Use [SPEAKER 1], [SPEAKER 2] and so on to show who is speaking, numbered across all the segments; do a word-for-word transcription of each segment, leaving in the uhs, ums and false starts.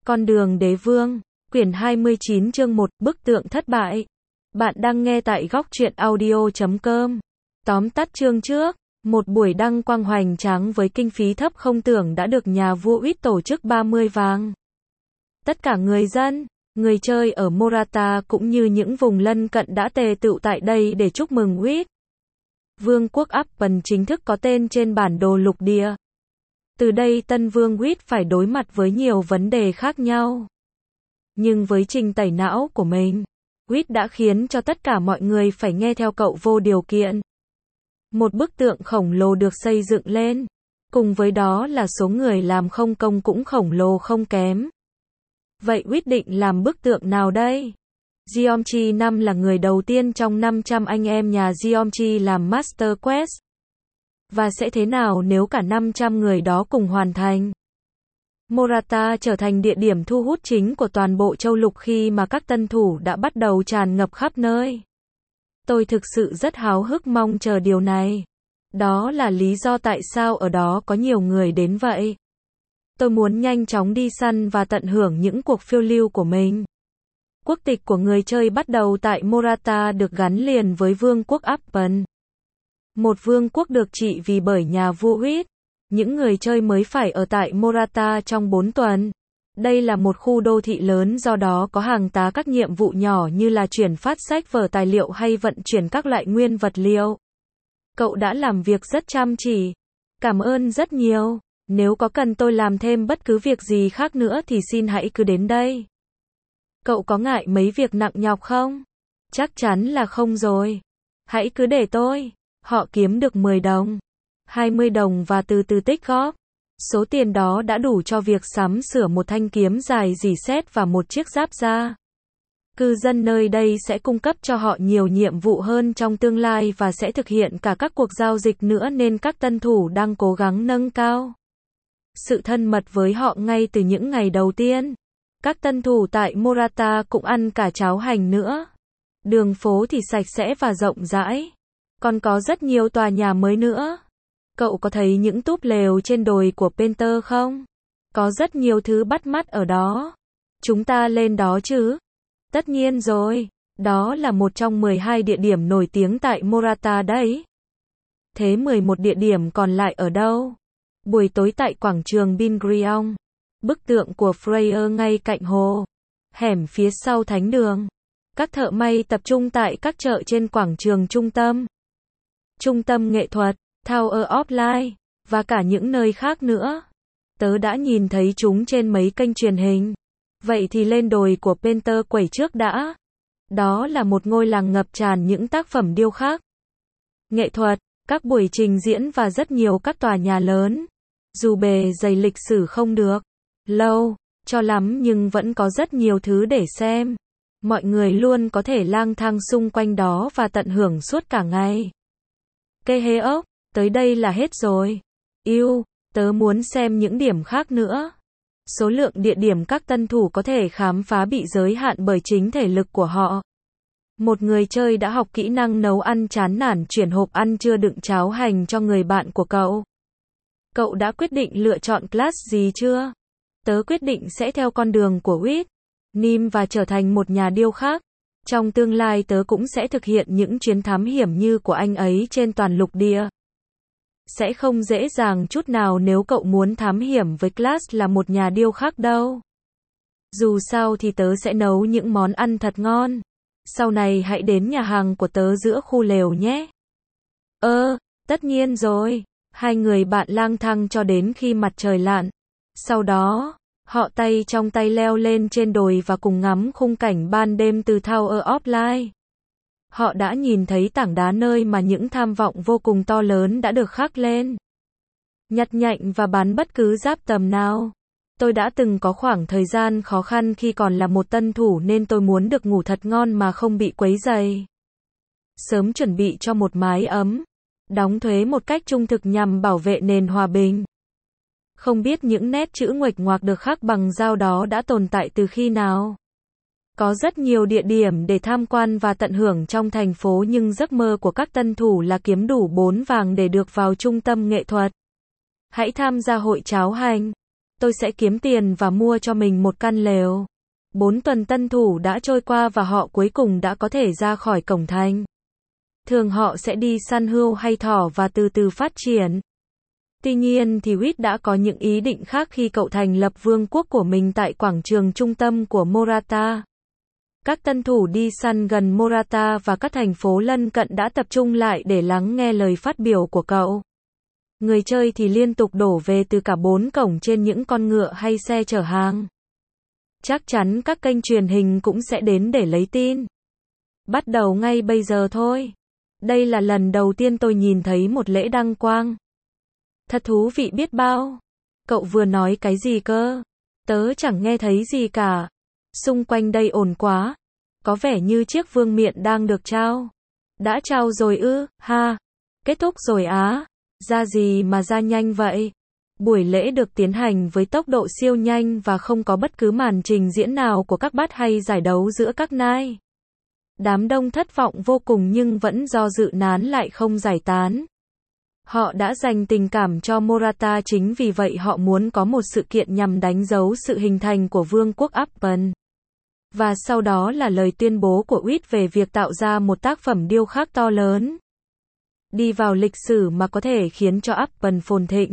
[SPEAKER 1] Con đường đế vương, quyển hai mươi chín chương một, bức tượng thất bại. Bạn đang nghe tại góc truyện audio chấm com. Tóm tắt chương trước, một buổi đăng quang hoành tráng với kinh phí thấp không tưởng đã được nhà vua Uýt tổ chức ba mươi vàng. Tất cả người dân, người chơi ở Morata cũng như những vùng lân cận đã tề tựu tại đây để chúc mừng Uýt. Vương quốc Appen chính thức có tên trên bản đồ lục địa. Từ đây tân vương Uýt phải đối mặt với nhiều vấn đề khác nhau. Nhưng với trình tẩy não của mình, Uýt đã khiến cho tất cả mọi người phải nghe theo cậu vô điều kiện. Một bức tượng khổng lồ được xây dựng lên, cùng với đó là số người làm không công cũng khổng lồ không kém. Vậy Uýt định làm bức tượng nào đây? Geometry năm là người đầu tiên trong năm trăm anh em nhà Geometry làm Master Quest. Và sẽ thế nào nếu cả năm trăm người đó cùng hoàn thành? Morata trở thành địa điểm thu hút chính của toàn bộ châu lục khi mà các tân thủ đã bắt đầu tràn ngập khắp nơi. Tôi thực sự rất háo hức mong chờ điều này. Đó là lý do tại sao ở đó có nhiều người đến vậy. Tôi muốn nhanh chóng đi săn và tận hưởng những cuộc phiêu lưu của mình. Quốc tịch của người chơi bắt đầu tại Morata được gắn liền với vương quốc Appen. Một vương quốc được trị vì bởi nhà vua Uýt. Những người chơi mới phải ở tại Morata trong bốn tuần. Đây là một khu đô thị lớn, do đó có hàng tá các nhiệm vụ nhỏ như là chuyển phát sách vở tài liệu hay vận chuyển các loại nguyên vật liệu. Cậu đã làm việc rất chăm chỉ. Cảm ơn rất nhiều. Nếu có cần tôi làm thêm bất cứ việc gì khác nữa thì xin hãy cứ đến đây. Cậu có ngại mấy việc nặng nhọc không? Chắc chắn là không rồi. Hãy cứ để tôi. Họ kiếm được mười đồng, hai mươi đồng và từ từ tích góp. Số tiền đó đã đủ cho việc sắm sửa một thanh kiếm dài rỉ sét và một chiếc giáp da. Cư dân nơi đây sẽ cung cấp cho họ nhiều nhiệm vụ hơn trong tương lai và sẽ thực hiện cả các cuộc giao dịch nữa, nên các tân thủ đang cố gắng nâng cao sự thân mật với họ ngay từ những ngày đầu tiên. Các tân thủ tại Morata cũng ăn cả cháo hành nữa. Đường phố thì sạch sẽ và rộng rãi. Còn có rất nhiều tòa nhà mới nữa. Cậu có thấy những túp lều trên đồi của Penter không? Có rất nhiều thứ bắt mắt ở đó. Chúng ta lên đó chứ? Tất nhiên rồi. Đó là một trong mười hai địa điểm nổi tiếng tại Morata đấy. Thế mười một địa điểm còn lại ở đâu? Buổi tối tại quảng trường Bingrion. Bức tượng của Freyer ngay cạnh hồ. Hẻm phía sau thánh đường. Các thợ may tập trung tại các chợ trên quảng trường trung tâm. Trung tâm nghệ thuật, Tower of Light, và cả những nơi khác nữa. Tớ đã nhìn thấy chúng trên mấy kênh truyền hình. Vậy thì lên đồi của Penter quẩy trước đã. Đó là một ngôi làng ngập tràn những tác phẩm điêu khắc, nghệ thuật, các buổi trình diễn và rất nhiều các tòa nhà lớn. Dù bề dày lịch sử không được lâu cho lắm nhưng vẫn có rất nhiều thứ để xem. Mọi người luôn có thể lang thang xung quanh đó và tận hưởng suốt cả ngày. Kê hê ốc, tới đây là hết rồi. Yêu, tớ muốn xem những điểm khác nữa. Số lượng địa điểm các tân thủ có thể khám phá bị giới hạn bởi chính thể lực của họ. Một người chơi đã học kỹ năng nấu ăn chán nản chuyển hộp ăn chưa đựng cháo hành cho người bạn của cậu. Cậu đã quyết định lựa chọn class gì chưa? Tớ quyết định sẽ theo con đường của Uýt, Nim và trở thành một nhà điêu khắc. Trong tương lai tớ cũng sẽ thực hiện những chuyến thám hiểm như của anh ấy trên toàn lục địa. Sẽ không dễ dàng chút nào nếu cậu muốn thám hiểm với class là một nhà điêu khắc đâu. Dù sao thì tớ sẽ nấu những món ăn thật ngon. Sau này hãy đến nhà hàng của tớ giữa khu lều nhé. Ơ, tất nhiên rồi. Hai người bạn lang thang cho đến khi mặt trời lặn. Sau đó, họ tay trong tay leo lên trên đồi và cùng ngắm khung cảnh ban đêm từ Tower of Light. Họ đã nhìn thấy tảng đá nơi mà những tham vọng vô cùng to lớn đã được khắc lên. Nhặt nhạnh và bắn bất cứ giáp tầm nào. Tôi đã từng có khoảng thời gian khó khăn khi còn là một tân thủ nên tôi muốn được ngủ thật ngon mà không bị quấy rầy. Sớm chuẩn bị cho một mái ấm. Đóng thuế một cách trung thực nhằm bảo vệ nền hòa bình. Không biết những nét chữ nguệch ngoạc được khắc bằng dao đó đã tồn tại từ khi nào. Có rất nhiều địa điểm để tham quan và tận hưởng trong thành phố, nhưng giấc mơ của các tân thủ là kiếm đủ bốn vàng để được vào trung tâm nghệ thuật. Hãy tham gia hội cháo hành. tôi sẽ kiếm tiền và mua cho mình một căn lều. Bốn tuần tân thủ đã trôi qua và họ cuối cùng đã có thể ra khỏi cổng thành. Thường họ sẽ đi săn hươu hay thỏ và từ từ phát triển. Tuy nhiên thì Whit đã có những ý định khác khi cậu thành lập vương quốc của mình tại quảng trường trung tâm của Morata. Các tân thủ đi săn gần Morata và các thành phố lân cận đã tập trung lại để lắng nghe lời phát biểu của cậu. Người chơi thì liên tục đổ về từ cả bốn cổng trên những con ngựa hay xe chở hàng. Chắc chắn các kênh truyền hình cũng sẽ đến để lấy tin. Bắt đầu ngay bây giờ thôi. Đây là lần đầu tiên tôi nhìn thấy một lễ đăng quang. Thật thú vị biết bao. Cậu vừa nói cái gì cơ? Tớ chẳng nghe thấy gì cả. Xung quanh đây ồn quá. Có vẻ như chiếc vương miện đang được trao. Đã trao rồi ư, ha. Kết thúc rồi á. Ra gì mà ra nhanh vậy? Buổi lễ được tiến hành với tốc độ siêu nhanh và không có bất cứ màn trình diễn nào của các bát hay giải đấu giữa các nai. Đám đông thất vọng vô cùng nhưng vẫn do dự nán lại không giải tán. Họ đã dành tình cảm cho Morata, chính vì vậy họ muốn có một sự kiện nhằm đánh dấu sự hình thành của vương quốc Appen. Và sau đó là lời tuyên bố của Whit về việc tạo ra một tác phẩm điêu khắc to lớn. Đi vào lịch sử mà có thể khiến cho Appen phồn thịnh.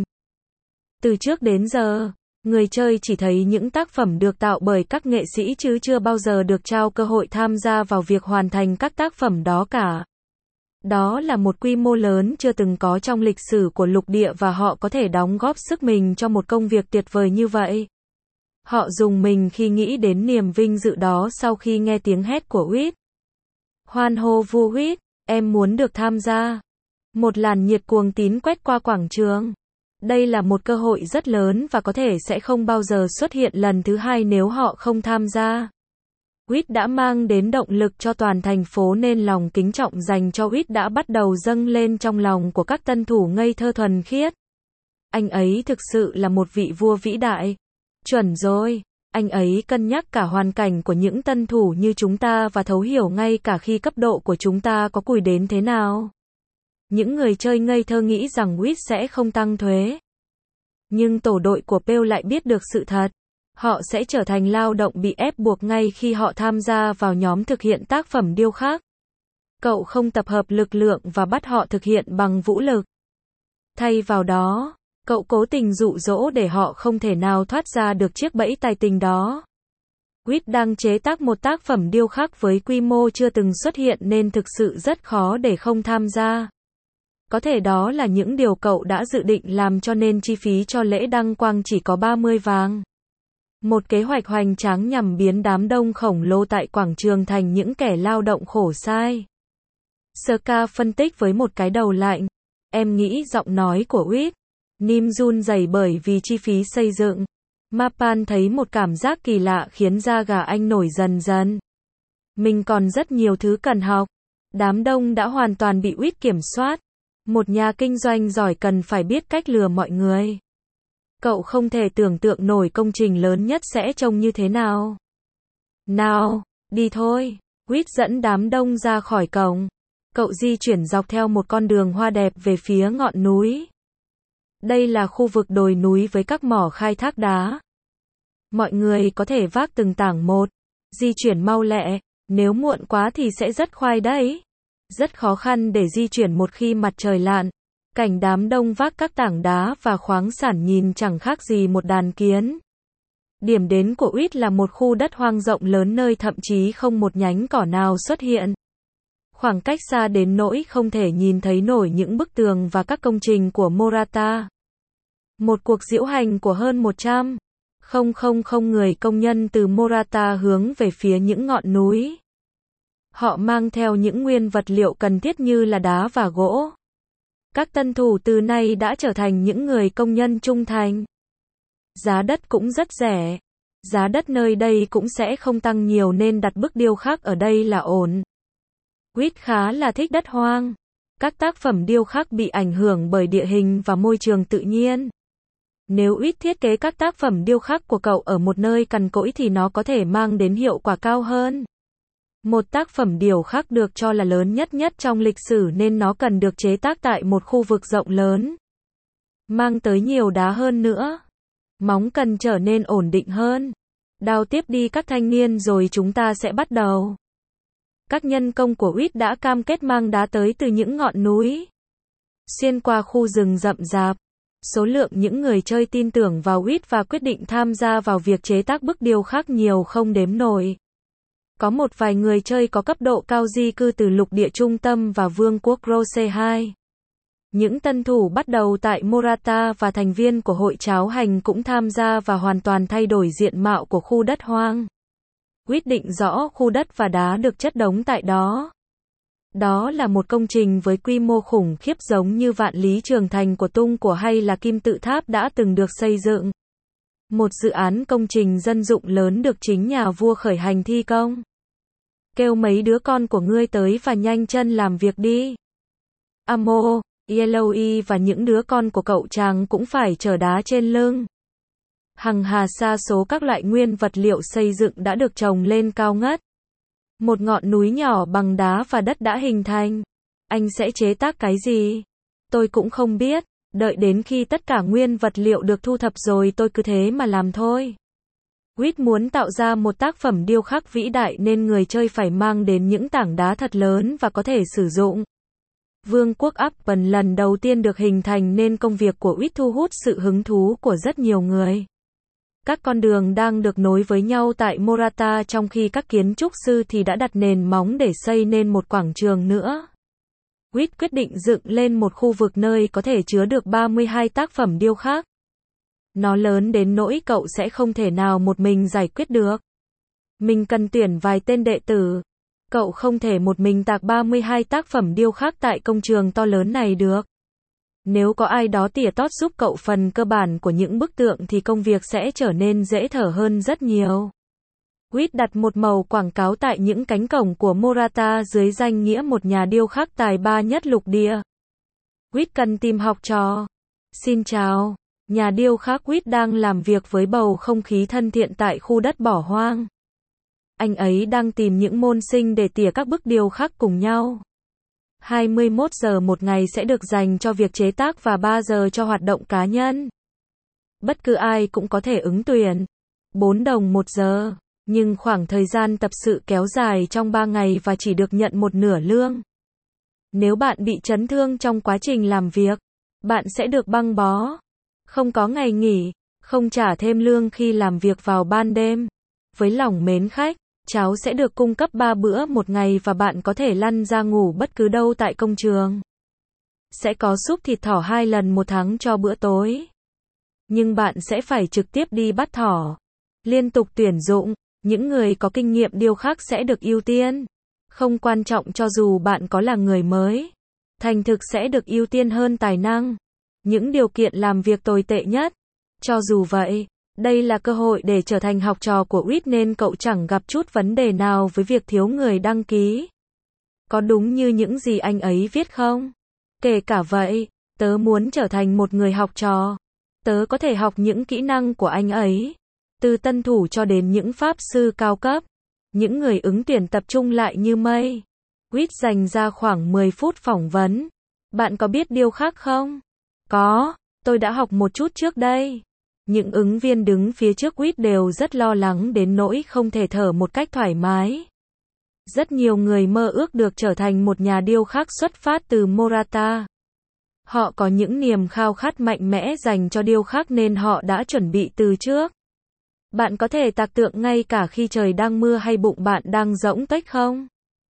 [SPEAKER 1] Từ trước đến giờ, người chơi chỉ thấy những tác phẩm được tạo bởi các nghệ sĩ chứ chưa bao giờ được trao cơ hội tham gia vào việc hoàn thành các tác phẩm đó cả. Đó là một quy mô lớn chưa từng có trong lịch sử của lục địa và họ có thể đóng góp sức mình cho một công việc tuyệt vời như vậy. Họ rùng mình khi nghĩ đến niềm vinh dự đó sau khi nghe tiếng hét của Whit. Hoan hô vua Whit, em muốn được tham gia. Một làn nhiệt cuồng tín quét qua quảng trường. Đây là một cơ hội rất lớn và có thể sẽ không bao giờ xuất hiện lần thứ hai nếu họ không tham gia. Whit đã mang đến động lực cho toàn thành phố nên lòng kính trọng dành cho Whit đã bắt đầu dâng lên trong lòng của các tân thủ ngây thơ thuần khiết. Anh ấy thực sự là một vị vua vĩ đại. Chuẩn rồi, anh ấy cân nhắc cả hoàn cảnh của những tân thủ như chúng ta và thấu hiểu ngay cả khi cấp độ của chúng ta có cùi đến thế nào. Những người chơi ngây thơ nghĩ rằng Whit sẽ không tăng thuế. Nhưng tổ đội của Pale lại biết được sự thật. Họ sẽ trở thành lao động bị ép buộc ngay khi họ tham gia vào nhóm thực hiện tác phẩm điêu khắc. Cậu không tập hợp lực lượng và bắt họ thực hiện bằng vũ lực. Thay vào đó, cậu cố tình dụ dỗ để họ không thể nào thoát ra được chiếc bẫy tài tình đó. Whit đang chế tác một tác phẩm điêu khắc với quy mô chưa từng xuất hiện nên thực sự rất khó để không tham gia. Có thể đó là những điều cậu đã dự định làm cho nên chi phí cho lễ đăng quang chỉ có ba mươi vàng. Một kế hoạch hoành tráng nhằm biến đám đông khổng lồ tại quảng trường thành những kẻ lao động khổ sai. Ska phân tích với một cái đầu lạnh. Em nghĩ giọng nói của Whit. Nim run rẩy bởi vì chi phí xây dựng. Mapan thấy một cảm giác kỳ lạ khiến da gà anh nổi dần dần. Mình còn rất nhiều thứ cần học. Đám đông đã hoàn toàn bị Whit kiểm soát. Một nhà kinh doanh giỏi cần phải biết cách lừa mọi người. Cậu không thể tưởng tượng nổi công trình lớn nhất sẽ trông như thế nào. Nào, đi thôi. Whit dẫn đám đông ra khỏi cổng. Cậu di chuyển dọc theo một con đường hoa đẹp về phía ngọn núi. Đây là khu vực đồi núi với các mỏ khai thác đá. Mọi người có thể vác từng tảng một. Di chuyển mau lẹ, nếu muộn quá thì sẽ rất khoai đấy. Rất khó khăn để di chuyển một khi mặt trời lặn. Cảnh đám đông vác các tảng đá và khoáng sản nhìn chẳng khác gì một đàn kiến. Điểm đến của Whit là một khu đất hoang rộng lớn nơi thậm chí không một nhánh cỏ nào xuất hiện. Khoảng cách xa đến nỗi không thể nhìn thấy nổi những bức tường và các công trình của Morata. Một cuộc diễu hành của hơn một trăm nghìn người công nhân từ Morata hướng về phía những ngọn núi. Họ mang theo những nguyên vật liệu cần thiết như là đá và gỗ. Các tân thủ từ nay đã trở thành những người công nhân trung thành. Giá đất cũng rất rẻ. Giá đất nơi đây cũng sẽ không tăng nhiều nên đặt bức điêu khắc ở đây là ổn. Whit khá là thích đất hoang. Các tác phẩm điêu khắc bị ảnh hưởng bởi địa hình và môi trường tự nhiên. Nếu Whit thiết kế các tác phẩm điêu khắc của cậu ở một nơi cằn cỗi thì nó có thể mang đến hiệu quả cao hơn. Một tác phẩm điêu khắc được cho là lớn nhất nhất trong lịch sử nên nó cần được chế tác tại một khu vực rộng lớn. Mang tới nhiều đá hơn nữa. Móng cần trở nên ổn định hơn. Đào tiếp đi các thanh niên rồi chúng ta sẽ bắt đầu. Các nhân công của uýt đã cam kết mang đá tới từ những ngọn núi. Xuyên qua khu rừng rậm rạp. Số lượng những người chơi tin tưởng vào uýt và quyết định tham gia vào việc chế tác bức điêu khắc nhiều không đếm nổi. Có một vài người chơi có cấp độ cao di cư từ lục địa trung tâm và vương quốc Rose hai. Những tân thủ bắt đầu tại Morata và thành viên của hội cháo hành cũng tham gia và hoàn toàn thay đổi diện mạo của khu đất hoang. Quyết định rõ khu đất và đá được chất đống tại đó. Đó là một công trình với quy mô khủng khiếp giống như Vạn Lý Trường Thành của Tung của hay là Kim Tự Tháp đã từng được xây dựng. Một dự án công trình dân dụng lớn được chính nhà vua khởi hành thi công. Kêu mấy đứa con của ngươi tới và nhanh chân làm việc đi. Amo, Yellowy và những đứa con của cậu chàng cũng phải chở đá trên lưng. Hằng hà sa số các loại nguyên vật liệu xây dựng đã được trồng lên cao ngất. Một ngọn núi nhỏ bằng đá và đất đã hình thành. Anh sẽ chế tác cái gì? Tôi cũng không biết. Đợi đến khi tất cả nguyên vật liệu được thu thập rồi tôi cứ thế mà làm thôi. Uýt muốn tạo ra một tác phẩm điêu khắc vĩ đại nên người chơi phải mang đến những tảng đá thật lớn và có thể sử dụng. Vương quốc Appen lần đầu tiên được hình thành nên công việc của uýt thu hút sự hứng thú của rất nhiều người. Các con đường đang được nối với nhau tại Morata trong khi các kiến trúc sư thì đã đặt nền móng để xây nên một quảng trường nữa. Uýt quyết định dựng lên một khu vực nơi có thể chứa được ba mươi hai tác phẩm điêu khắc. Nó lớn đến nỗi cậu sẽ không thể nào một mình giải quyết được. Mình cần tuyển vài tên đệ tử. Cậu không thể một mình tạc ba mươi hai tác phẩm điêu khắc tại công trường to lớn này được. Nếu có ai đó tỉa tót giúp cậu phần cơ bản của những bức tượng thì công việc sẽ trở nên dễ thở hơn rất nhiều. Uýt đặt một màu quảng cáo tại những cánh cổng của Morata dưới danh nghĩa một nhà điêu khắc tài ba nhất lục địa. Uýt cần tìm học trò. Xin chào. Nhà điêu khắc Uýt đang làm việc với bầu không khí thân thiện tại khu đất bỏ hoang. Anh ấy đang tìm những môn sinh để tỉa các bức điêu khắc cùng nhau. hai mươi mốt giờ một ngày sẽ được dành cho việc chế tác và ba giờ cho hoạt động cá nhân. Bất cứ ai cũng có thể ứng tuyển. bốn đồng một giờ. Nhưng khoảng thời gian tập sự kéo dài trong ba ngày và chỉ được nhận một nửa lương. Nếu bạn bị chấn thương trong quá trình làm việc, bạn sẽ được băng bó. Không có ngày nghỉ, không trả thêm lương khi làm việc vào ban đêm. Với lòng mến khách, cháo sẽ được cung cấp ba bữa một ngày và bạn có thể lăn ra ngủ bất cứ đâu tại công trường. Sẽ có súp thịt thỏ hai lần một tháng cho bữa tối. Nhưng bạn sẽ phải trực tiếp đi bắt thỏ. Liên tục tuyển dụng, những người có kinh nghiệm điêu khắc sẽ được ưu tiên. Không quan trọng cho dù bạn có là người mới. Thành thực sẽ được ưu tiên hơn tài năng. Những điều kiện làm việc tồi tệ nhất. Cho dù vậy, đây là cơ hội để trở thành học trò của Uýt nên cậu chẳng gặp chút vấn đề nào với việc thiếu người đăng ký. Có đúng như những gì anh ấy viết không? Kể cả vậy, tớ muốn trở thành một người học trò. Tớ có thể học những kỹ năng của anh ấy. Từ tân thủ cho đến những pháp sư cao cấp. Những người ứng tuyển tập trung lại như mây. Uýt dành ra khoảng mười phút phỏng vấn. Bạn có biết điêu khắc không? Có, tôi đã học một chút trước đây. Những ứng viên đứng phía trước Uýt đều rất lo lắng đến nỗi không thể thở một cách thoải mái. Rất nhiều người mơ ước được trở thành một nhà điêu khắc xuất phát từ Morata. Họ có những niềm khao khát mạnh mẽ dành cho điêu khắc nên họ đã chuẩn bị từ trước. Bạn có thể tạc tượng ngay cả khi trời đang mưa hay bụng bạn đang rỗng tuếch không?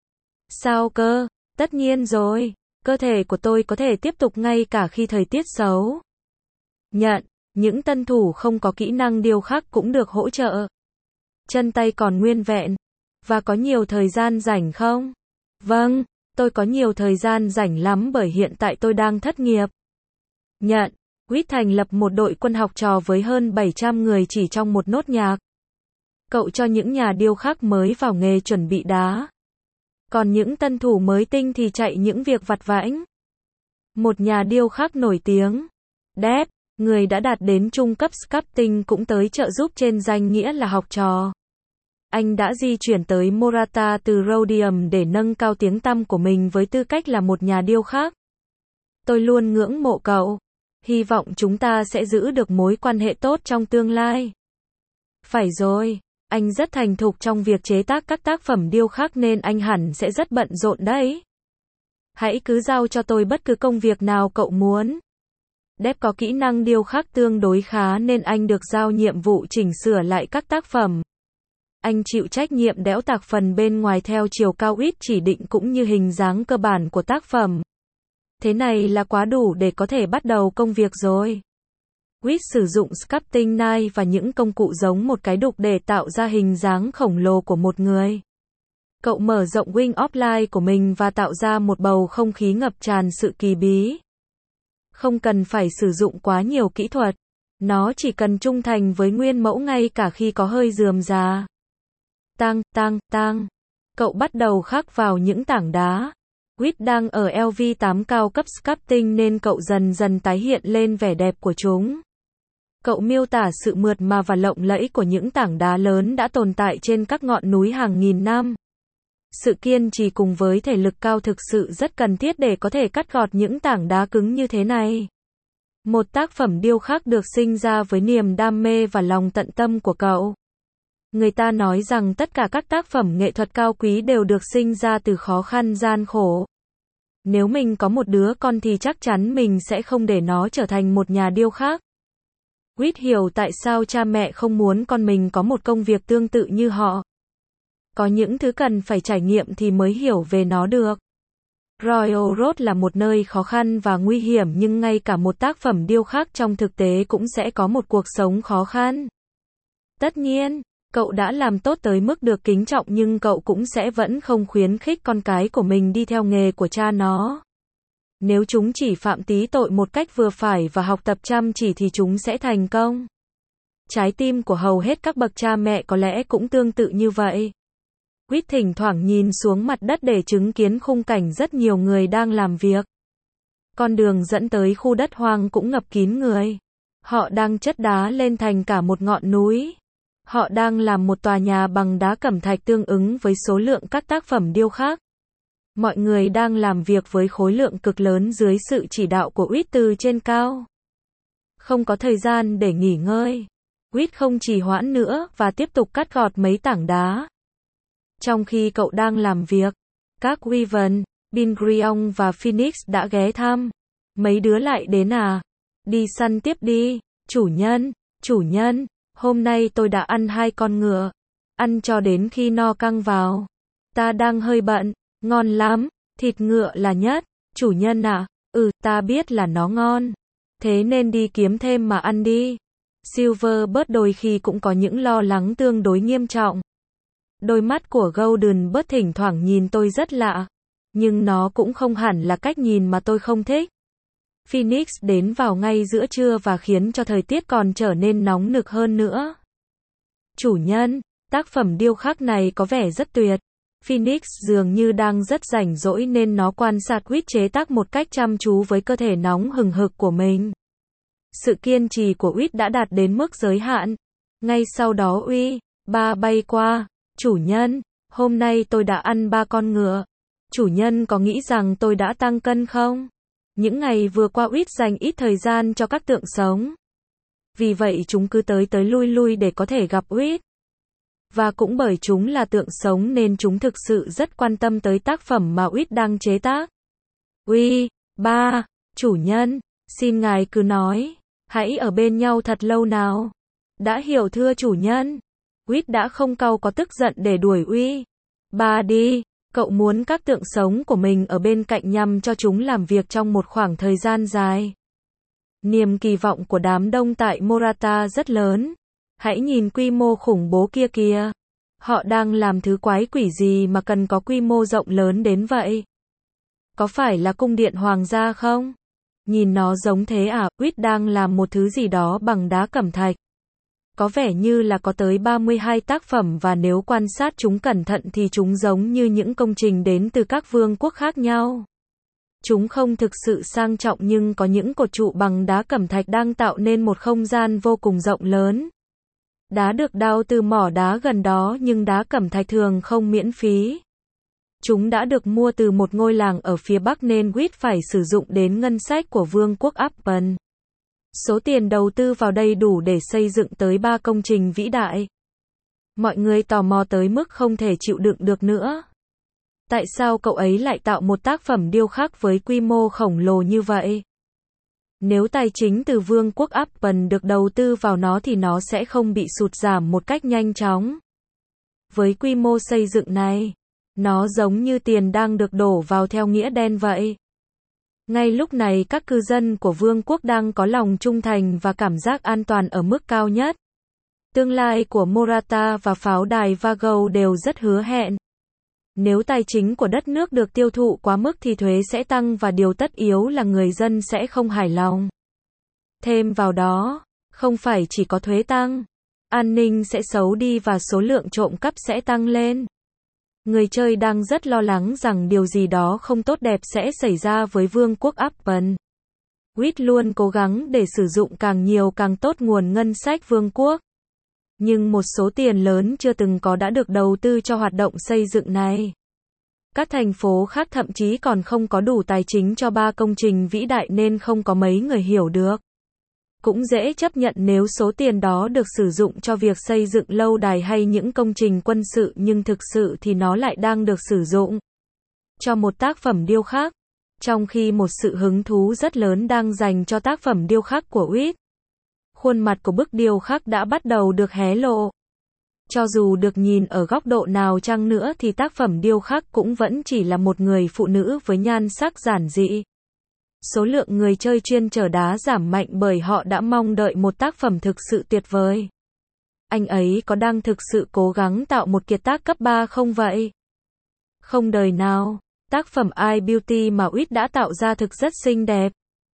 [SPEAKER 1] Sao cơ? Tất nhiên rồi. Cơ thể của tôi có thể tiếp tục ngay cả khi thời tiết xấu. Nhận, những tân thủ không có kỹ năng điêu khắc cũng được hỗ trợ. Chân tay còn nguyên vẹn. Và có nhiều thời gian rảnh không? Vâng, tôi có nhiều thời gian rảnh lắm bởi hiện tại tôi đang thất nghiệp. Nhận, Uýt thành lập một đội quân học trò với hơn bảy trăm người chỉ trong một nốt nhạc. Cậu cho những nhà điêu khắc mới vào nghề chuẩn bị đá. Còn những tân thủ mới tinh thì chạy những việc vặt vãnh. Một nhà điêu khắc nổi tiếng, Depp, người đã đạt đến trung cấp sculpting cũng tới trợ giúp trên danh nghĩa là học trò. Anh đã di chuyển tới Morata từ Rhodium để nâng cao tiếng tăm của mình với tư cách là một nhà điêu khắc. Tôi luôn ngưỡng mộ cậu. Hy vọng chúng ta sẽ giữ được mối quan hệ tốt trong tương lai. Phải rồi, anh rất thành thục trong việc chế tác các tác phẩm điêu khắc nên anh hẳn sẽ rất bận rộn đấy. Hãy cứ giao cho tôi bất cứ công việc nào cậu muốn. Deb có kỹ năng điêu khắc tương đối khá nên anh được giao nhiệm vụ chỉnh sửa lại các tác phẩm. Anh chịu trách nhiệm đẽo tạc phần bên ngoài theo chiều cao Whit chỉ định cũng như hình dáng cơ bản của tác phẩm. Thế này là quá đủ để có thể bắt đầu công việc rồi. Whit sử dụng sculpting knife và những công cụ giống một cái đục để tạo ra hình dáng khổng lồ của một người. Cậu mở rộng wing of light của mình và tạo ra một bầu không khí ngập tràn sự kỳ bí. Không cần phải sử dụng quá nhiều kỹ thuật. Nó chỉ cần trung thành với nguyên mẫu ngay cả khi có hơi rườm rà. Tang, tang, tang. Cậu bắt đầu khắc vào những tảng đá. Whit đang ở L V tám cao cấp sculpting nên cậu dần dần tái hiện lên vẻ đẹp của chúng. Cậu miêu tả sự mượt mà và lộng lẫy của những tảng đá lớn đã tồn tại trên các ngọn núi hàng nghìn năm. Sự kiên trì cùng với thể lực cao thực sự rất cần thiết để có thể cắt gọt những tảng đá cứng như thế này. Một tác phẩm điêu khắc được sinh ra với niềm đam mê và lòng tận tâm của cậu. Người ta nói rằng tất cả các tác phẩm nghệ thuật cao quý đều được sinh ra từ khó khăn gian khổ. Nếu mình có một đứa con thì chắc chắn mình sẽ không để nó trở thành một nhà điêu khắc. Whit hiểu tại sao cha mẹ không muốn con mình có một công việc tương tự như họ. Có những thứ cần phải trải nghiệm thì mới hiểu về nó được. Royal Road là một nơi khó khăn và nguy hiểm nhưng ngay cả một tác phẩm điêu khắc trong thực tế cũng sẽ có một cuộc sống khó khăn. Tất nhiên, cậu đã làm tốt tới mức được kính trọng nhưng cậu cũng sẽ vẫn không khuyến khích con cái của mình đi theo nghề của cha nó. Nếu chúng chỉ phạm tí tội một cách vừa phải và học tập chăm chỉ thì chúng sẽ thành công. Trái tim của hầu hết các bậc cha mẹ có lẽ cũng tương tự như vậy. Whit thỉnh thoảng nhìn xuống mặt đất để chứng kiến khung cảnh rất nhiều người đang làm việc. Con đường dẫn tới khu đất hoang cũng ngập kín người. Họ đang chất đá lên thành cả một ngọn núi. Họ đang làm một tòa nhà bằng đá cẩm thạch tương ứng với số lượng các tác phẩm điêu khắc. Mọi người đang làm việc với khối lượng cực lớn dưới sự chỉ đạo của Whit từ trên cao. Không có thời gian để nghỉ ngơi. Whit không trì hoãn nữa và tiếp tục cắt gọt mấy tảng đá. Trong khi cậu đang làm việc, các Wyvern, Bingrion và Phoenix đã ghé thăm. Mấy đứa lại đến à? Đi săn tiếp đi, chủ nhân, chủ nhân, hôm nay tôi đã ăn hai con ngựa. Ăn cho đến khi no căng vào. Ta đang hơi bận, ngon lắm, thịt ngựa là nhất, chủ nhân à, ừ, ta biết là nó ngon. Thế nên đi kiếm thêm mà ăn đi. Silverbird đôi khi cũng có những lo lắng tương đối nghiêm trọng. Đôi mắt của Goldenbird thỉnh thoảng nhìn tôi rất lạ. Nhưng nó cũng không hẳn là cách nhìn mà tôi không thích. Phoenix đến vào ngay giữa trưa và khiến cho thời tiết còn trở nên nóng nực hơn nữa. Chủ nhân, tác phẩm điêu khắc này có vẻ rất tuyệt. Phoenix dường như đang rất rảnh rỗi nên nó quan sát Whit chế tác một cách chăm chú với cơ thể nóng hừng hực của mình. Sự kiên trì của Whit đã đạt đến mức giới hạn. Ngay sau đó uy, ba bay qua. Chủ nhân, hôm nay tôi đã ăn ba con ngựa. Chủ nhân có nghĩ rằng tôi đã tăng cân không? Những ngày vừa qua Whit dành ít thời gian cho các tượng sống. Vì vậy chúng cứ tới tới lui lui để có thể gặp Whit. Và cũng bởi chúng là tượng sống nên chúng thực sự rất quan tâm tới tác phẩm mà Whit đang chế tác. Uy, ba, chủ nhân, xin ngài cứ nói, hãy ở bên nhau thật lâu nào. Đã hiểu thưa chủ nhân. Whit đã không cau có tức giận để đuổi Uy. Ba đi, cậu muốn các tượng sống của mình ở bên cạnh nhằm cho chúng làm việc trong một khoảng thời gian dài. Niềm kỳ vọng của đám đông tại Morata rất lớn. Hãy nhìn quy mô khủng bố kia kìa. Họ đang làm thứ quái quỷ gì mà cần có quy mô rộng lớn đến vậy? Có phải là cung điện hoàng gia không? Nhìn nó giống thế à? Whit đang làm một thứ gì đó bằng đá cẩm thạch. Có vẻ như là có tới ba mươi hai tác phẩm và nếu quan sát chúng cẩn thận thì chúng giống như những công trình đến từ các vương quốc khác nhau. Chúng không thực sự sang trọng nhưng có những cột trụ bằng đá cẩm thạch đang tạo nên một không gian vô cùng rộng lớn. Đá được đào từ mỏ đá gần đó nhưng đá cẩm thạch thường không miễn phí. Chúng đã được mua từ một ngôi làng ở phía bắc nên Whit phải sử dụng đến ngân sách của vương quốc Appen. Số tiền đầu tư vào đây đủ để xây dựng tới ba công trình vĩ đại. Mọi người tò mò tới mức không thể chịu đựng được nữa. Tại sao cậu ấy lại tạo một tác phẩm điêu khắc với quy mô khổng lồ như vậy? Nếu tài chính từ Vương quốc Apple được đầu tư vào nó thì nó sẽ không bị sụt giảm một cách nhanh chóng. Với quy mô xây dựng này, nó giống như tiền đang được đổ vào theo nghĩa đen vậy. Ngay lúc này các cư dân của vương quốc đang có lòng trung thành và cảm giác an toàn ở mức cao nhất. Tương lai của Morata và pháo đài Vago đều rất hứa hẹn. Nếu tài chính của đất nước được tiêu thụ quá mức thì thuế sẽ tăng và điều tất yếu là người dân sẽ không hài lòng. Thêm vào đó, không phải chỉ có thuế tăng, an ninh sẽ xấu đi và số lượng trộm cắp sẽ tăng lên. Người chơi đang rất lo lắng rằng điều gì đó không tốt đẹp sẽ xảy ra với vương quốc Apple. Quýt luôn cố gắng để sử dụng càng nhiều càng tốt nguồn ngân sách vương quốc. Nhưng một số tiền lớn chưa từng có đã được đầu tư cho hoạt động xây dựng này. Các thành phố khác thậm chí còn không có đủ tài chính cho ba công trình vĩ đại nên không có mấy người hiểu được. Cũng dễ chấp nhận nếu số tiền đó được sử dụng cho việc xây dựng lâu đài hay những công trình quân sự, nhưng thực sự thì nó lại đang được sử dụng cho một tác phẩm điêu khắc. Trong khi một sự hứng thú rất lớn đang dành cho tác phẩm điêu khắc của Quýt. Khuôn mặt của bức điêu khắc đã bắt đầu được hé lộ. Cho dù được nhìn ở góc độ nào chăng nữa thì tác phẩm điêu khắc cũng vẫn chỉ là một người phụ nữ với nhan sắc giản dị. Số lượng người chơi chuyên chở đá giảm mạnh bởi họ đã mong đợi một tác phẩm thực sự tuyệt vời. Anh ấy có đang thực sự cố gắng tạo một kiệt tác cấp ba không vậy? Không đời nào. Tác phẩm I Beauty mà Quýt đã tạo ra thực rất xinh đẹp.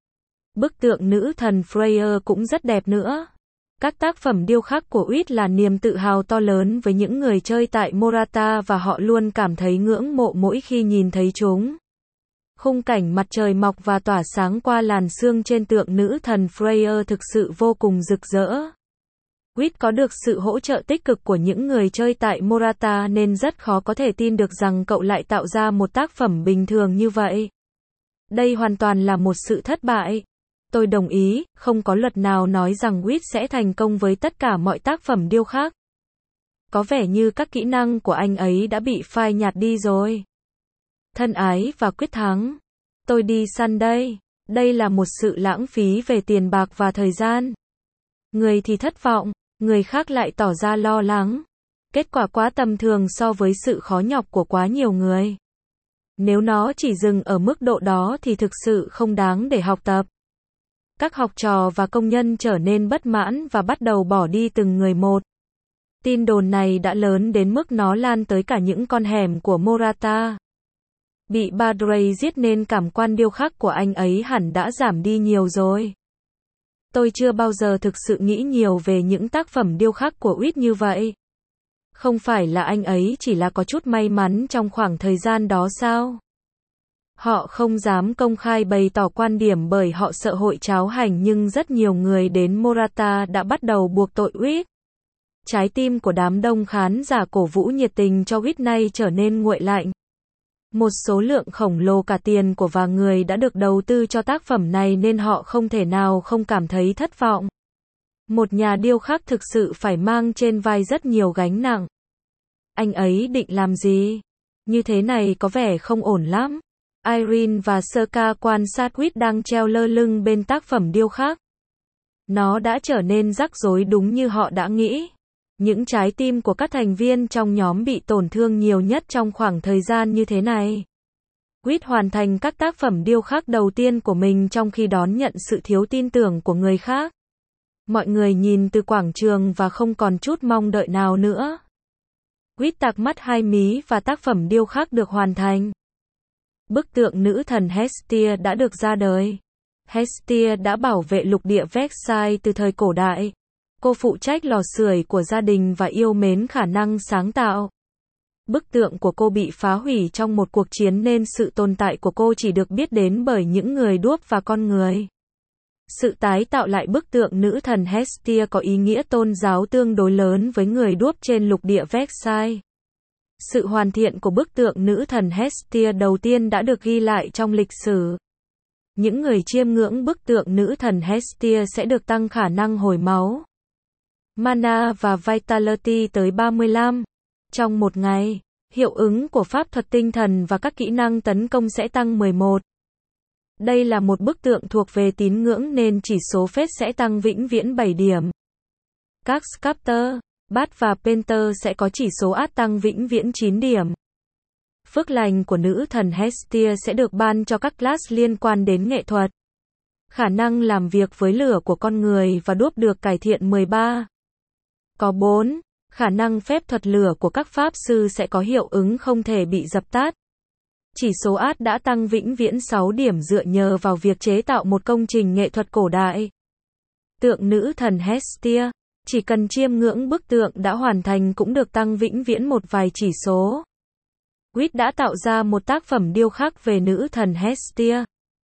[SPEAKER 1] Bức tượng nữ thần Freya cũng rất đẹp nữa. Các tác phẩm điêu khắc của Quýt là niềm tự hào to lớn với những người chơi tại Morata và họ luôn cảm thấy ngưỡng mộ mỗi khi nhìn thấy chúng. Khung cảnh mặt trời mọc và tỏa sáng qua làn sương trên tượng nữ thần Freya thực sự vô cùng rực rỡ. Quýt có được sự hỗ trợ tích cực của những người chơi tại Morata nên rất khó có thể tin được rằng cậu lại tạo ra một tác phẩm bình thường như vậy. Đây hoàn toàn là một sự thất bại. Tôi đồng ý, không có luật nào nói rằng Quýt sẽ thành công với tất cả mọi tác phẩm điêu khắc. Có vẻ như các kỹ năng của anh ấy đã bị phai nhạt đi rồi. Thân ái và quyết thắng. Tôi đi săn đây. Đây là một sự lãng phí về tiền bạc và thời gian. Người thì thất vọng, người khác lại tỏ ra lo lắng. Kết quả quá tầm thường so với sự khó nhọc của quá nhiều người. Nếu nó chỉ dừng ở mức độ đó thì thực sự không đáng để học tập. Các học trò và công nhân trở nên bất mãn và bắt đầu bỏ đi từng người một. Tin đồn này đã lớn đến mức nó lan tới cả những con hẻm của Morata. Bị Badray giết nên cảm quan điêu khắc của anh ấy hẳn đã giảm đi nhiều rồi. Tôi chưa bao giờ thực sự nghĩ nhiều về những tác phẩm điêu khắc của Quýt như vậy. Không phải là anh ấy chỉ là có chút may mắn trong khoảng thời gian đó sao? Họ không dám công khai bày tỏ quan điểm bởi họ sợ hội cháo hành, nhưng rất nhiều người đến Morata đã bắt đầu buộc tội Quýt. Trái tim của đám đông khán giả cổ vũ nhiệt tình cho Quýt nay trở nên nguội lạnh. Một số lượng khổng lồ cả tiền của và người đã được đầu tư cho tác phẩm này nên họ không thể nào không cảm thấy thất vọng. Một nhà điêu khắc thực sự phải mang trên vai rất nhiều gánh nặng. Anh ấy định làm gì? Như thế này có vẻ không ổn lắm. Irene và Serka quan sát Quýt đang treo lơ lửng bên tác phẩm điêu khắc. Nó đã trở nên rắc rối đúng như họ đã nghĩ. Những trái tim của các thành viên trong nhóm bị tổn thương nhiều nhất trong khoảng thời gian như thế này. Quýt hoàn thành các tác phẩm điêu khắc đầu tiên của mình trong khi đón nhận sự thiếu tin tưởng của người khác. Mọi người nhìn từ quảng trường và không còn chút mong đợi nào nữa. Quýt tạc mắt hai mí và tác phẩm điêu khắc được hoàn thành. Bức tượng nữ thần Hestia đã được ra đời. Hestia đã bảo vệ lục địa Versailles từ thời cổ đại. Cô phụ trách lò sưởi của gia đình và yêu mến khả năng sáng tạo. Bức tượng của cô bị phá hủy trong một cuộc chiến nên sự tồn tại của cô chỉ được biết đến bởi những người đuốc và con người. Sự tái tạo lại bức tượng nữ thần Hestia có ý nghĩa tôn giáo tương đối lớn với người đuốc trên lục địa Versailles. Sự hoàn thiện của bức tượng nữ thần Hestia đầu tiên đã được ghi lại trong lịch sử. Những người chiêm ngưỡng bức tượng nữ thần Hestia sẽ được tăng khả năng hồi máu, mana và vitality tới ba mươi lăm trong một ngày. Hiệu ứng của pháp thuật tinh thần và các kỹ năng tấn công sẽ tăng mười một. Đây là một bức tượng thuộc về tín ngưỡng nên chỉ số phép sẽ tăng vĩnh viễn bảy điểm. Các sculptor, Bát và Painter sẽ có chỉ số át tăng vĩnh viễn chín điểm. Phước lành của nữ thần Hestia sẽ được ban cho các class liên quan đến nghệ thuật. Khả năng làm việc với lửa của con người và đuốc được cải thiện mười ba. Có bốn. Khả năng phép thuật lửa của các pháp sư sẽ có hiệu ứng không thể bị dập tắt. Chỉ số át đã tăng vĩnh viễn sáu điểm dựa nhờ vào việc chế tạo một công trình nghệ thuật cổ đại. Tượng nữ thần Hestia, chỉ cần chiêm ngưỡng bức tượng đã hoàn thành cũng được tăng vĩnh viễn một vài chỉ số. Witt đã tạo ra một tác phẩm điêu khắc về nữ thần Hestia.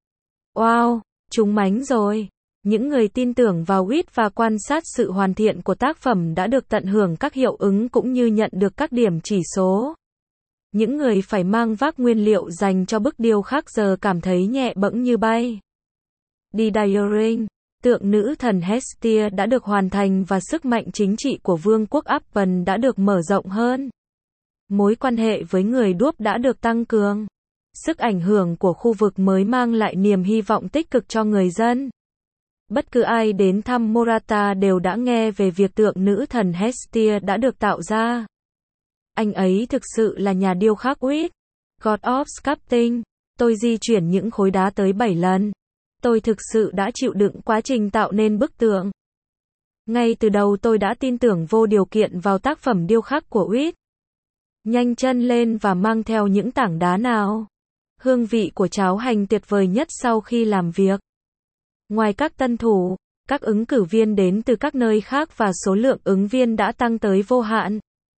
[SPEAKER 1] Wow, chúng mánh rồi. Những người tin tưởng vào Witt và quan sát sự hoàn thiện của tác phẩm đã được tận hưởng các hiệu ứng cũng như nhận được các điểm chỉ số. Những người phải mang vác nguyên liệu dành cho bức điêu khắc giờ cảm thấy nhẹ bẫng như bay. The Diary, tượng nữ thần Hestia đã được hoàn thành và sức mạnh chính trị của vương quốc Appen đã được mở rộng hơn. Mối quan hệ với người đuốc đã được tăng cường. Sức ảnh hưởng của khu vực mới mang lại niềm hy vọng tích cực cho người dân. Bất cứ ai đến thăm Morata đều đã nghe về việc tượng nữ thần Hestia đã được tạo ra. Anh ấy thực sự là nhà điêu khắc Witt. God of Sculpting. Tôi di chuyển những khối đá tới bảy lần. Tôi thực sự đã chịu đựng quá trình tạo nên bức tượng. Ngay từ đầu tôi đã tin tưởng vô điều kiện vào tác phẩm điêu khắc của Witt. Nhanh chân lên và mang theo những tảng đá nào. Hương vị của cháo hành tuyệt vời nhất sau khi làm việc. Ngoài các tân thủ, các ứng cử viên đến từ các nơi khác và số lượng ứng viên đã tăng tới vô hạn.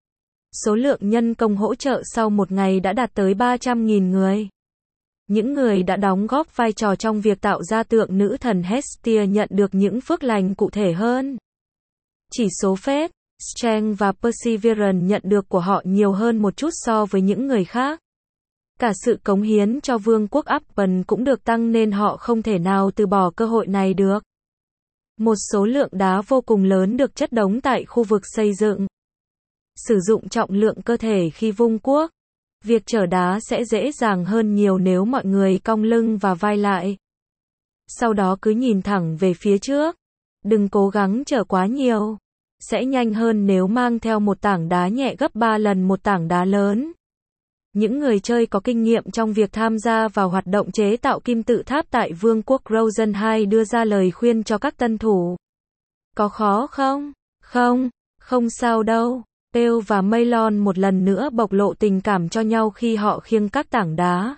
[SPEAKER 1] Số lượng nhân công hỗ trợ sau một ngày đã đạt tới ba trăm nghìn người. Những người đã đóng góp vai trò trong việc tạo ra tượng nữ thần Hestia nhận được những phước lành cụ thể hơn. Chỉ số phép, Strength và Perseverance nhận được của họ nhiều hơn một chút so với những người khác. Cả sự cống hiến cho vương quốc Appen cũng được tăng nên họ không thể nào từ bỏ cơ hội này được. Một số lượng đá vô cùng lớn được chất đống tại khu vực xây dựng. Sử dụng trọng lượng cơ thể khi vung cuốc. Việc chở đá sẽ dễ dàng hơn nhiều nếu mọi người cong lưng và vai lại. Sau đó cứ nhìn thẳng về phía trước. Đừng cố gắng chở quá nhiều. Sẽ nhanh hơn nếu mang theo một tảng đá nhẹ gấp ba lần một tảng đá lớn. Những người chơi có kinh nghiệm trong việc tham gia vào hoạt động chế tạo kim tự tháp tại Vương quốc Rosen hai đưa ra lời khuyên cho các tân thủ. Có khó không? Không, không sao đâu. Pale và Maylon một lần nữa bộc lộ tình cảm cho nhau khi họ khiêng các tảng đá.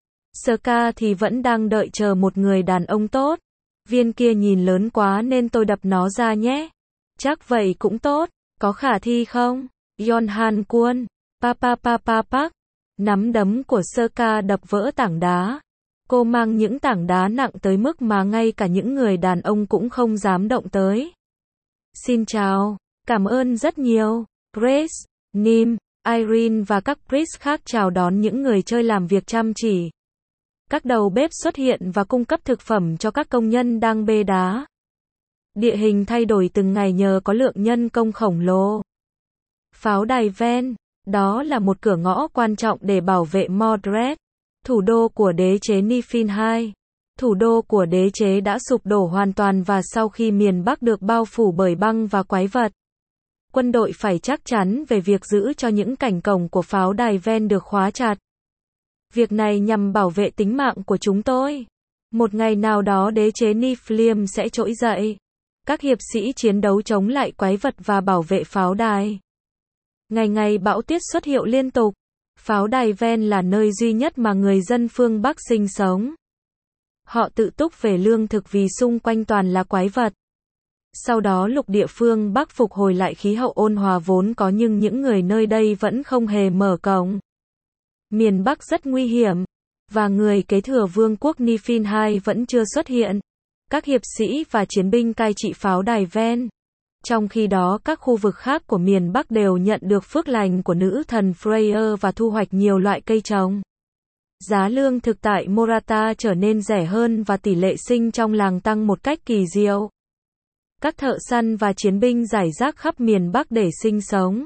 [SPEAKER 1] Ska thì vẫn đang đợi chờ một người đàn ông tốt. Viên kia nhìn lớn quá nên tôi đập nó ra nhé. Chắc vậy cũng tốt. Có khả thi không? Yonhan Kwon. Pa pa pa pa pa. Nắm đấm của Ska đập vỡ tảng đá. Cô mang những tảng đá nặng tới mức mà ngay cả những người đàn ông cũng không dám động tới. Xin chào. Cảm ơn rất nhiều. Grace, Nim, Irene và các priest khác chào đón những người chơi làm việc chăm chỉ. Các đầu bếp xuất hiện và cung cấp thực phẩm cho các công nhân đang bê đá. Địa hình thay đổi từng ngày nhờ có lượng nhân công khổng lồ. Pháo đài Ven, đó là một cửa ngõ quan trọng để bảo vệ Mordred, thủ đô của đế chế Niflheim hai. Thủ đô của đế chế đã sụp đổ hoàn toàn và sau khi miền Bắc được bao phủ bởi băng và quái vật. Quân đội phải chắc chắn về việc giữ cho những cảnh cổng của pháo đài Ven được khóa chặt. Việc này nhằm bảo vệ tính mạng của chúng tôi. Một ngày nào đó đế chế Niflheim sẽ trỗi dậy. Các hiệp sĩ chiến đấu chống lại quái vật và bảo vệ pháo đài. Ngày ngày bão tuyết xuất hiện liên tục. Pháo đài Ven là nơi duy nhất mà người dân phương Bắc sinh sống. Họ tự túc về lương thực vì xung quanh toàn là quái vật. Sau đó lục địa phương Bắc phục hồi lại khí hậu ôn hòa vốn có nhưng những người nơi đây vẫn không hề mở cổng. Miền Bắc rất nguy hiểm. Và người kế thừa vương quốc Niflheim hai vẫn chưa xuất hiện. Các hiệp sĩ và chiến binh cai trị pháo đài Ven. Trong khi đó các khu vực khác của miền Bắc đều nhận được phước lành của nữ thần Freyr và thu hoạch nhiều loại cây trồng. Giá lương thực tại Morata trở nên rẻ hơn và tỷ lệ sinh trong làng tăng một cách kỳ diệu. Các thợ săn và chiến binh rải rác khắp miền Bắc để sinh sống.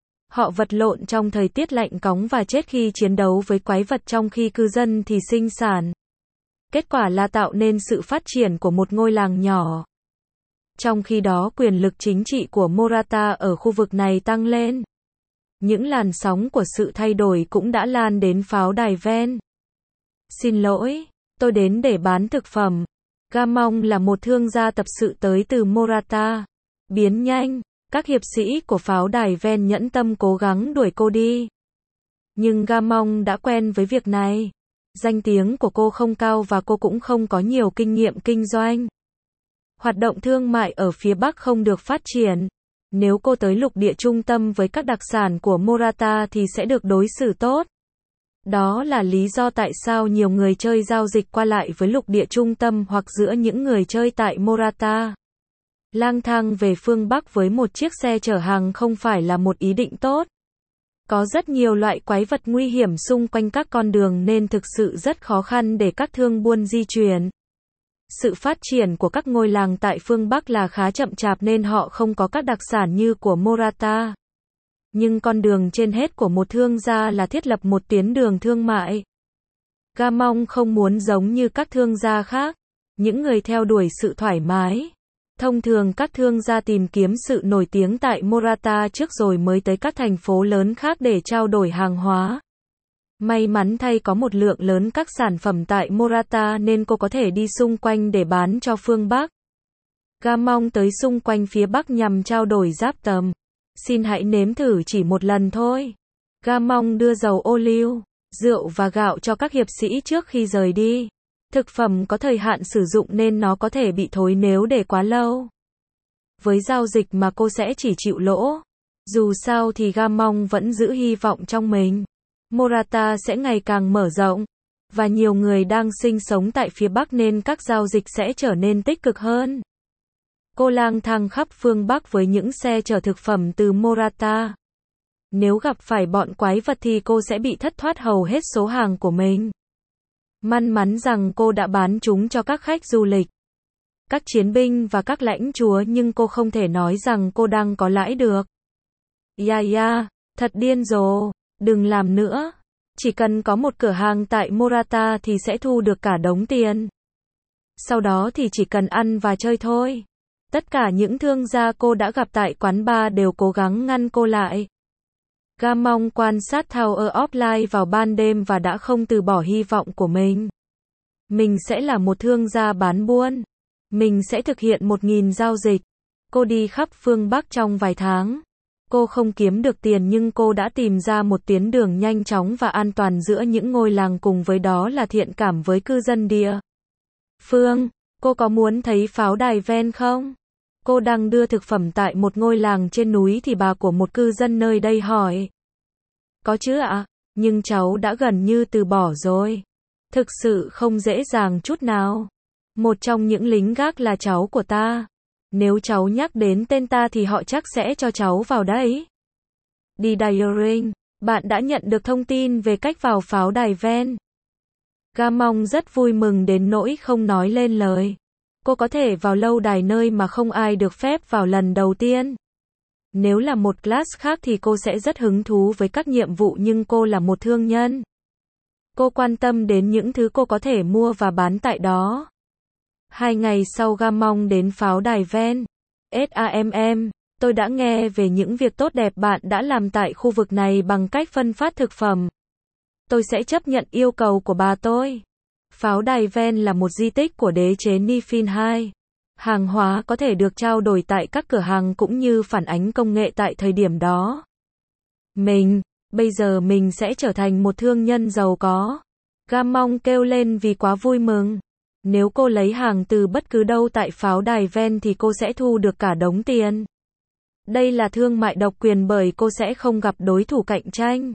[SPEAKER 1] Họ vật lộn trong thời tiết lạnh cóng và chết khi chiến đấu với quái vật, trong khi cư dân thì sinh sản. Kết quả là tạo nên sự phát triển của một ngôi làng nhỏ. Trong khi đó, quyền lực chính trị của Morata ở khu vực này tăng lên. Những làn sóng của sự thay đổi cũng đã lan đến pháo đài ven. Xin lỗi, tôi đến để bán thực phẩm. Gamong là một thương gia tập sự tới từ Morata. Biến nhanh, các hiệp sĩ của pháo đài ven nhẫn tâm cố gắng đuổi cô đi. Nhưng Gamong đã quen với việc này. Danh tiếng của cô không cao và cô cũng không có nhiều kinh nghiệm kinh doanh. Hoạt động thương mại ở phía Bắc không được phát triển. Nếu cô tới lục địa trung tâm với các đặc sản của Morata thì sẽ được đối xử tốt. Đó là lý do tại sao nhiều người chơi giao dịch qua lại với lục địa trung tâm hoặc giữa những người chơi tại Morata. Lang thang về phương Bắc với một chiếc xe chở hàng không phải là một ý định tốt. Có rất nhiều loại quái vật nguy hiểm xung quanh các con đường nên thực sự rất khó khăn để các thương buôn di chuyển. Sự phát triển của các ngôi làng tại phương Bắc là khá chậm chạp nên họ không có các đặc sản như của Morata. Nhưng con đường trên hết của một thương gia là thiết lập một tuyến đường thương mại. Gamong không muốn giống như các thương gia khác, những người theo đuổi sự thoải mái. Thông thường các thương gia tìm kiếm sự nổi tiếng tại Morata trước rồi mới tới các thành phố lớn khác để trao đổi hàng hóa. May mắn thay có một lượng lớn các sản phẩm tại Morata nên cô có thể đi xung quanh để bán cho phương Bắc. Gamong tới xung quanh phía Bắc nhằm trao đổi giáp tầm. Xin hãy nếm thử chỉ một lần thôi. Gamong đưa dầu ô liu, rượu và gạo cho các hiệp sĩ trước khi rời đi. Thực phẩm có thời hạn sử dụng nên nó có thể bị thối nếu để quá lâu. Với giao dịch mà cô sẽ chỉ chịu lỗ. Dù sao thì Gamong vẫn giữ hy vọng trong mình. Morata sẽ ngày càng mở rộng. Và nhiều người đang sinh sống tại phía Bắc nên các giao dịch sẽ trở nên tích cực hơn. Cô lang thang khắp phương Bắc với những xe chở thực phẩm từ Morata. Nếu gặp phải bọn quái vật thì cô sẽ bị thất thoát hầu hết số hàng của mình. May mắn rằng cô đã bán chúng cho các khách du lịch, các chiến binh và các lãnh chúa, nhưng cô không thể nói rằng cô đang có lãi được. Yeah yeah, thật điên rồ, đừng làm nữa. Chỉ cần có một cửa hàng tại Morata thì sẽ thu được cả đống tiền. Sau đó thì chỉ cần ăn và chơi thôi. Tất cả những thương gia cô đã gặp tại quán bar đều cố gắng ngăn cô lại. Gamong quan sát Tower of Light vào ban đêm và đã không từ bỏ hy vọng của mình. Mình sẽ là một thương gia bán buôn. Mình sẽ thực hiện một nghìn giao dịch. Cô đi khắp phương Bắc trong vài tháng. Cô không kiếm được tiền nhưng cô đã tìm ra một tuyến đường nhanh chóng và an toàn giữa những ngôi làng, cùng với đó là thiện cảm với cư dân địa phương. Cô có muốn thấy pháo đài ven không? Cô đang đưa thực phẩm tại một ngôi làng trên núi thì bà của một cư dân nơi đây hỏi. Có chứ ạ, nhưng cháu đã gần như từ bỏ rồi. Thực sự không dễ dàng chút nào. Một trong những lính gác là cháu của ta. Nếu cháu nhắc đến tên ta thì họ chắc sẽ cho cháu vào đấy. Đi Diaring, bạn đã nhận được thông tin về cách vào pháo đài ven. Gamong rất vui mừng đến nỗi không nói lên lời. Cô có thể vào lâu đài nơi mà không ai được phép vào lần đầu tiên. Nếu là một class khác thì cô sẽ rất hứng thú với các nhiệm vụ, nhưng cô là một thương nhân. Cô quan tâm đến những thứ cô có thể mua và bán tại đó. Hai ngày sau Gamong đến pháo đài ven. SAMM, tôi đã nghe về những việc tốt đẹp bạn đã làm tại khu vực này bằng cách phân phát thực phẩm. Tôi sẽ chấp nhận yêu cầu của bà tôi. Pháo đài ven là một di tích của đế chế Nifin hai. Hàng hóa có thể được trao đổi tại các cửa hàng cũng như phản ánh công nghệ tại thời điểm đó. Mình, bây giờ mình sẽ trở thành một thương nhân giàu có. Gamong kêu lên vì quá vui mừng. Nếu cô lấy hàng từ bất cứ đâu tại pháo đài ven thì cô sẽ thu được cả đống tiền. Đây là thương mại độc quyền bởi cô sẽ không gặp đối thủ cạnh tranh.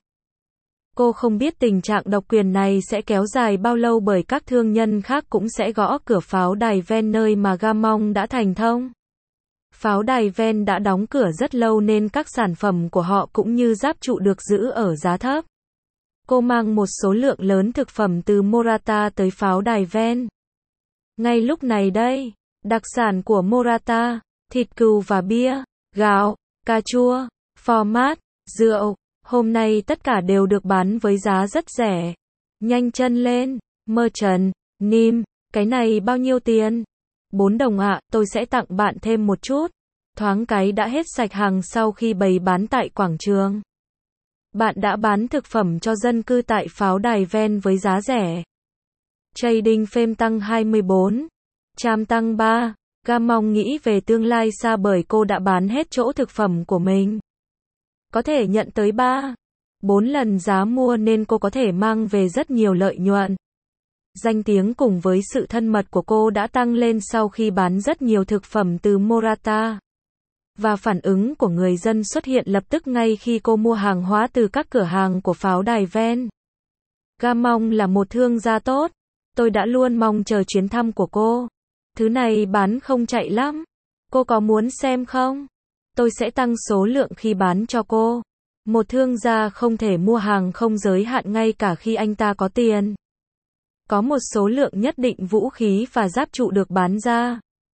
[SPEAKER 1] Cô không biết tình trạng độc quyền này sẽ kéo dài bao lâu bởi các thương nhân khác cũng sẽ gõ cửa pháo đài ven nơi mà Gamong đã thành thông. Pháo đài ven đã đóng cửa rất lâu nên các sản phẩm của họ cũng như giáp trụ được giữ ở giá thấp. Cô mang một số lượng lớn thực phẩm từ Morata tới pháo đài Ven. Ngay lúc này đây, đặc sản của Morata, thịt cừu và bia, gạo, cà chua, format, rượu, hôm nay tất cả đều được bán với giá rất rẻ. Nhanh chân lên, Merchant, Nim, cái này bao nhiêu tiền? bốn đồng ạ, tôi sẽ tặng bạn thêm một chút. Thoáng cái đã hết sạch hàng sau khi bày bán tại quảng trường. Bạn đã bán thực phẩm cho dân cư tại pháo đài Ven với giá rẻ. Trading Fame tăng hai mươi bốn. Cham tăng ba. Gamong nghĩ về tương lai xa bởi cô đã bán hết chỗ thực phẩm của mình. Có thể nhận tới ba, bốn lần giá mua nên cô có thể mang về rất nhiều lợi nhuận. Danh tiếng cùng với sự thân mật của cô đã tăng lên sau khi bán rất nhiều thực phẩm từ Morata. Và phản ứng của người dân xuất hiện lập tức ngay khi cô mua hàng hóa từ các cửa hàng của pháo đài Ven. Gamong là một thương gia tốt. Tôi đã luôn mong chờ chuyến thăm của cô. Thứ này bán không chạy lắm. Cô có muốn xem không? Tôi sẽ tăng số lượng khi bán cho cô. Một thương gia không thể mua hàng không giới hạn ngay cả khi anh ta có tiền. Có một số lượng nhất định vũ khí và giáp trụ được bán ra.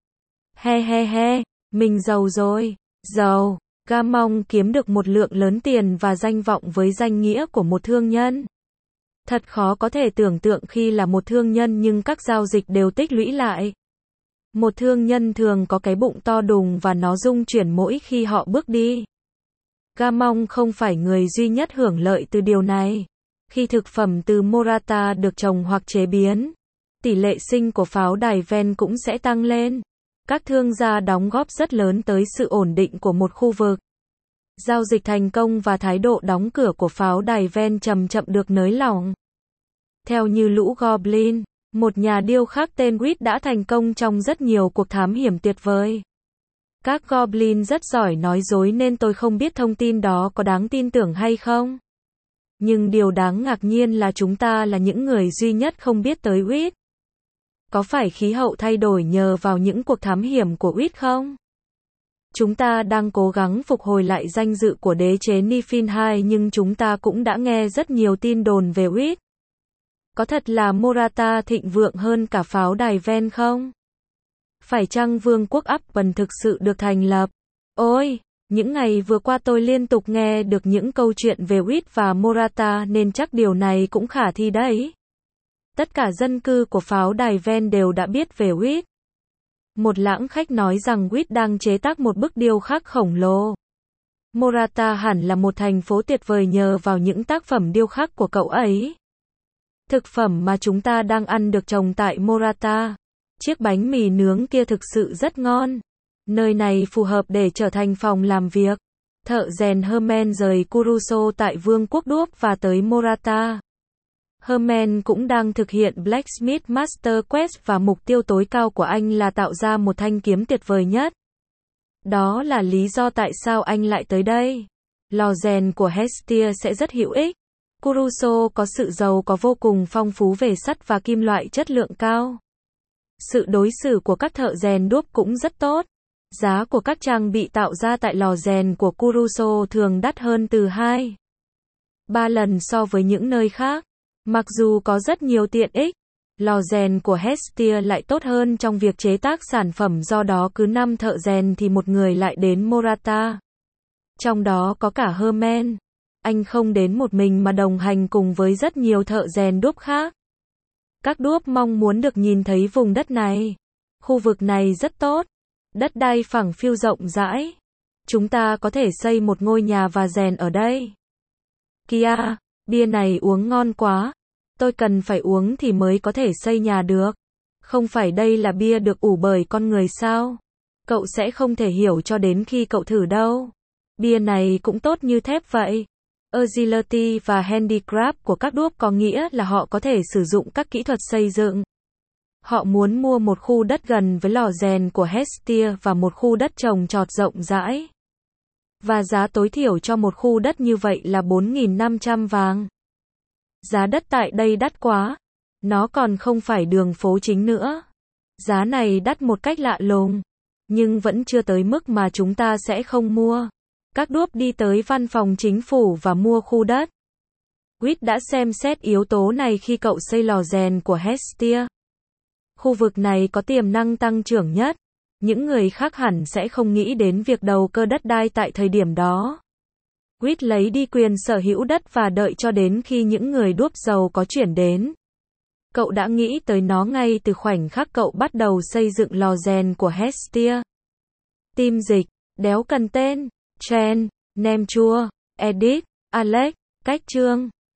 [SPEAKER 1] He he he, mình giàu rồi. Giàu. Gamong kiếm được một lượng lớn tiền và danh vọng với danh nghĩa của một thương nhân. Thật khó có thể tưởng tượng khi là một thương nhân nhưng các giao dịch đều tích lũy lại. Một thương nhân thường có cái bụng to đùng và nó rung chuyển mỗi khi họ bước đi. Gamong không phải người duy nhất hưởng lợi từ điều này. Khi thực phẩm từ Morata được trồng hoặc chế biến, tỷ lệ sinh của pháo đài Ven cũng sẽ tăng lên. Các thương gia đóng góp rất lớn tới sự ổn định của một khu vực. Giao dịch thành công và thái độ đóng cửa của pháo đài Ven chậm chậm được nới lỏng. Theo như lũ Goblin, một nhà điêu khắc tên Whit đã thành công trong rất nhiều cuộc thám hiểm tuyệt vời. Các Goblin rất giỏi nói dối nên tôi không biết thông tin đó có đáng tin tưởng hay không. Nhưng điều đáng ngạc nhiên là chúng ta là những người duy nhất không biết tới Whit. Có phải khí hậu thay đổi nhờ vào những cuộc thám hiểm của Whit không? Chúng ta đang cố gắng phục hồi lại danh dự của đế chế Niflheim nhưng chúng ta cũng đã nghe rất nhiều tin đồn về Whit. Có thật là Morata thịnh vượng hơn cả pháo đài Ven không? Phải chăng vương quốc Upton thực sự được thành lập? Ôi, những ngày vừa qua tôi liên tục nghe được những câu chuyện về Whit và Morata nên chắc điều này cũng khả thi đấy. Tất cả dân cư của pháo đài Ven đều đã biết về Whit. Một lãng khách nói rằng Whit đang chế tác một bức điêu khắc khổng lồ. Morata hẳn là một thành phố tuyệt vời nhờ vào những tác phẩm điêu khắc của cậu ấy. Thực phẩm mà chúng ta đang ăn được trồng tại Morata. Chiếc bánh mì nướng kia thực sự rất ngon. Nơi này phù hợp để trở thành phòng làm việc. Thợ rèn Herman rời Kuruso tại Vương quốc Đuốc và tới Morata. Herman cũng đang thực hiện Blacksmith Master Quest và mục tiêu tối cao của anh là tạo ra một thanh kiếm tuyệt vời nhất. Đó là lý do tại sao anh lại tới đây. Lò rèn của Hestia sẽ rất hữu ích. Kuruso có sự giàu có vô cùng phong phú về sắt và kim loại chất lượng cao. Sự đối xử của các thợ rèn đúc cũng rất tốt. Giá của các trang bị tạo ra tại lò rèn của Kuruso thường đắt hơn từ hai, ba lần so với những nơi khác. Mặc dù có rất nhiều tiện ích, lò rèn của Hestia lại tốt hơn trong việc chế tác sản phẩm do đó cứ năm thợ rèn thì một người lại đến Morata. Trong đó có cả Herman. Anh không đến một mình mà đồng hành cùng với rất nhiều thợ rèn đúc khác. Các đúc mong muốn được nhìn thấy vùng đất này. Khu vực này rất tốt. Đất đai phẳng phiu rộng rãi. Chúng ta có thể xây một ngôi nhà và rèn ở đây. Kia, bia này uống ngon quá. Tôi cần phải uống thì mới có thể xây nhà được. Không phải đây là bia được ủ bởi con người sao? Cậu sẽ không thể hiểu cho đến khi cậu thử đâu. Bia này cũng tốt như thép vậy. Agility và handicraft của các đúc có nghĩa là họ có thể sử dụng các kỹ thuật xây dựng. Họ muốn mua một khu đất gần với lò rèn của Hestia và một khu đất trồng trọt rộng rãi. Và giá tối thiểu cho một khu đất như vậy là bốn nghìn năm trăm vàng. Giá đất tại đây đắt quá. Nó còn không phải đường phố chính nữa. Giá này đắt một cách lạ lùng. Nhưng vẫn chưa tới mức mà chúng ta sẽ không mua. Các đúc đi tới văn phòng chính phủ và mua khu đất. Quýt đã xem xét yếu tố này khi cậu xây lò rèn của Hestia. Khu vực này có tiềm năng tăng trưởng nhất. Những người khác hẳn sẽ không nghĩ đến việc đầu cơ đất đai tại thời điểm đó. Quýt lấy đi quyền sở hữu đất và đợi cho đến khi những người đúc giàu có chuyển đến. Cậu đã nghĩ tới nó ngay từ khoảnh khắc cậu bắt đầu xây dựng lò rèn của Hestia. Tim dịch, đéo cần tên, Chen, nem chua, edit, Alex, cách chương.